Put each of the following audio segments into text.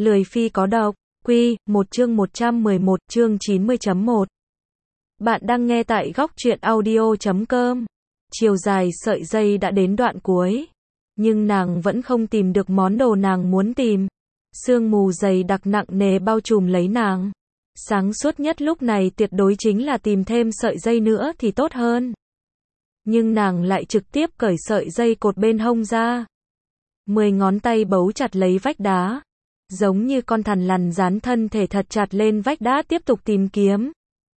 Lười phi có độc, Quy, 1 chương 111, chương 90.1. Bạn đang nghe tại góc truyện audio.com. Chiều dài sợi dây đã đến đoạn cuối, nhưng nàng vẫn không tìm được món đồ nàng muốn tìm. Sương mù dày đặc nặng nề bao trùm lấy nàng. Sáng suốt nhất lúc này tuyệt đối chính là tìm thêm sợi dây nữa thì tốt hơn. Nhưng nàng lại trực tiếp cởi sợi dây cột bên hông ra. 10 ngón tay bấu chặt lấy vách đá, giống như con thằn lằn dán thân thể thật chặt lên vách đá tiếp tục tìm kiếm.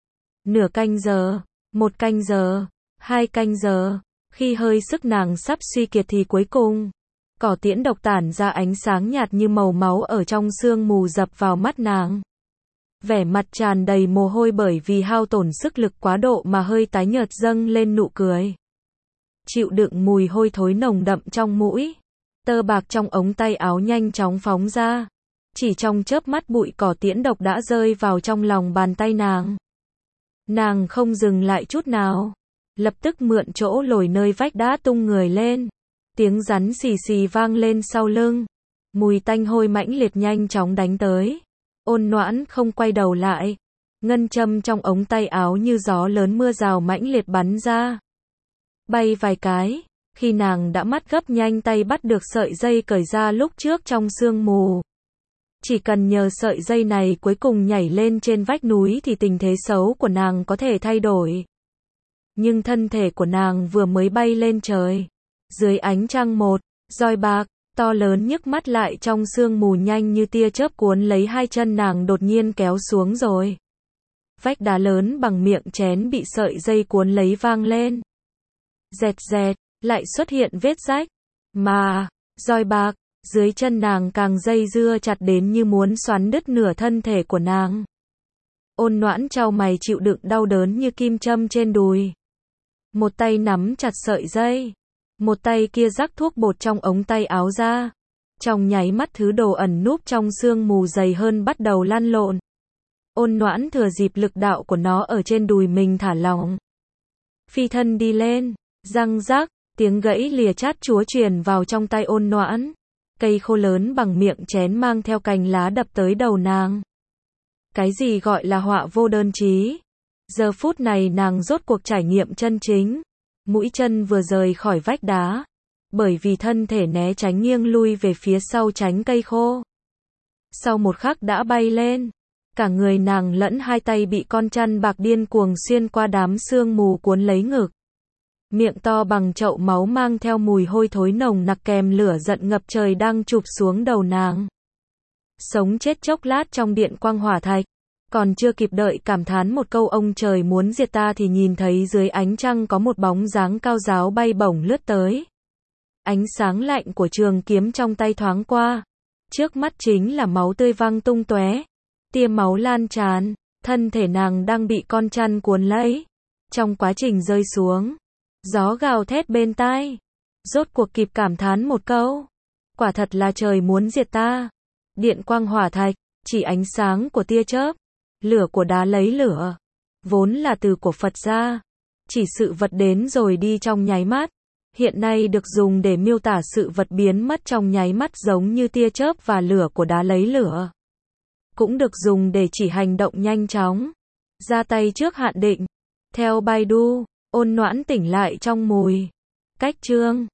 Nửa canh giờ, 1 canh giờ, 2 canh giờ, khi hơi sức nàng sắp suy kiệt thì cuối cùng, cỏ tiễn độc tản ra ánh sáng nhạt như màu máu ở trong sương mù dập vào mắt nàng. Vẻ mặt tràn đầy mồ hôi bởi vì hao tổn sức lực quá độ mà hơi tái nhợt dâng lên nụ cười. Chịu đựng mùi hôi thối nồng đậm trong mũi. Tơ bạc trong ống tay áo nhanh chóng phóng ra. Chỉ trong chớp mắt bụi cỏ tiễn độc đã rơi vào trong lòng bàn tay nàng. Nàng không dừng lại chút nào. Lập tức mượn chỗ lồi nơi vách đá tung người lên. Tiếng rắn xì xì vang lên sau lưng. Mùi tanh hôi mãnh liệt nhanh chóng đánh tới. Ôn Noãn không quay đầu lại. Ngân châm trong ống tay áo như gió lớn mưa rào mãnh liệt bắn ra. Bay vài cái. Khi nàng đã mắt gấp nhanh tay bắt được sợi dây cởi ra lúc trước trong sương mù. Chỉ cần nhờ sợi dây này cuối cùng nhảy lên trên vách núi thì tình thế xấu của nàng có thể thay đổi. Nhưng thân thể của nàng vừa mới bay lên trời. Dưới ánh trăng một, roi bạc, to lớn nhức mắt lại trong sương mù nhanh như tia chớp cuốn lấy hai chân nàng đột nhiên kéo xuống rồi. Vách đá lớn bằng miệng chén bị sợi dây cuốn lấy vang lên. Dẹt dẹt. Lại xuất hiện vết rách, mà, roi bạc, dưới chân nàng càng dây dưa chặt đến như muốn xoắn đứt nửa thân thể của nàng. Ôn Noãn chau mày chịu đựng đau đớn như kim châm trên đùi. Một tay nắm chặt sợi dây, một tay kia rắc thuốc bột trong ống tay áo ra. Trong nháy mắt thứ đồ ẩn núp trong sương mù dày hơn bắt đầu lăn lộn. Ôn Noãn thừa dịp lực đạo của nó ở trên đùi mình thả lỏng. Phi thân đi lên, răng rắc. Tiếng gãy lìa chát chúa truyền vào trong tay Ôn Noãn. Cây khô lớn bằng miệng chén mang theo cành lá đập tới đầu nàng. Cái gì gọi là họa vô đơn chí? Giờ phút này nàng rốt cuộc trải nghiệm chân chính. Mũi chân vừa rời khỏi vách đá. Bởi vì thân thể né tránh nghiêng lui về phía sau tránh cây khô. Sau một khắc đã bay lên. Cả người nàng lẫn hai tay bị con chăn bạc điên cuồng xuyên qua đám sương mù cuốn lấy ngực. Miệng to bằng chậu máu mang theo mùi hôi thối nồng nặc kèm lửa giận ngập trời đang chụp xuống đầu nàng. Sống chết chốc lát trong điện quang hỏa thạch. Còn chưa kịp đợi cảm thán một câu ông trời muốn diệt ta thì nhìn thấy dưới ánh trăng có một bóng dáng cao ráo bay bổng lướt tới. Ánh sáng lạnh của trường kiếm trong tay thoáng qua. Trước mắt chính là máu tươi văng tung tóe. Tia máu lan tràn. Thân thể nàng đang bị con chăn cuốn lấy. Trong quá trình rơi xuống. Gió gào thét bên tai. Rốt cuộc kịp cảm thán một câu. Quả thật là trời muốn diệt ta. Điện quang hỏa thạch, chỉ ánh sáng của tia chớp. Lửa của đá lấy lửa. Vốn là từ của Phật ra. Chỉ sự vật đến rồi đi trong nháy mắt. Hiện nay được dùng để miêu tả sự vật biến mất trong nháy mắt giống như tia chớp và lửa của đá lấy lửa. Cũng được dùng để chỉ hành động nhanh chóng. Ra tay trước hạn định. Theo Baidu. Ôn Noãn tỉnh lại trong mùi cách chương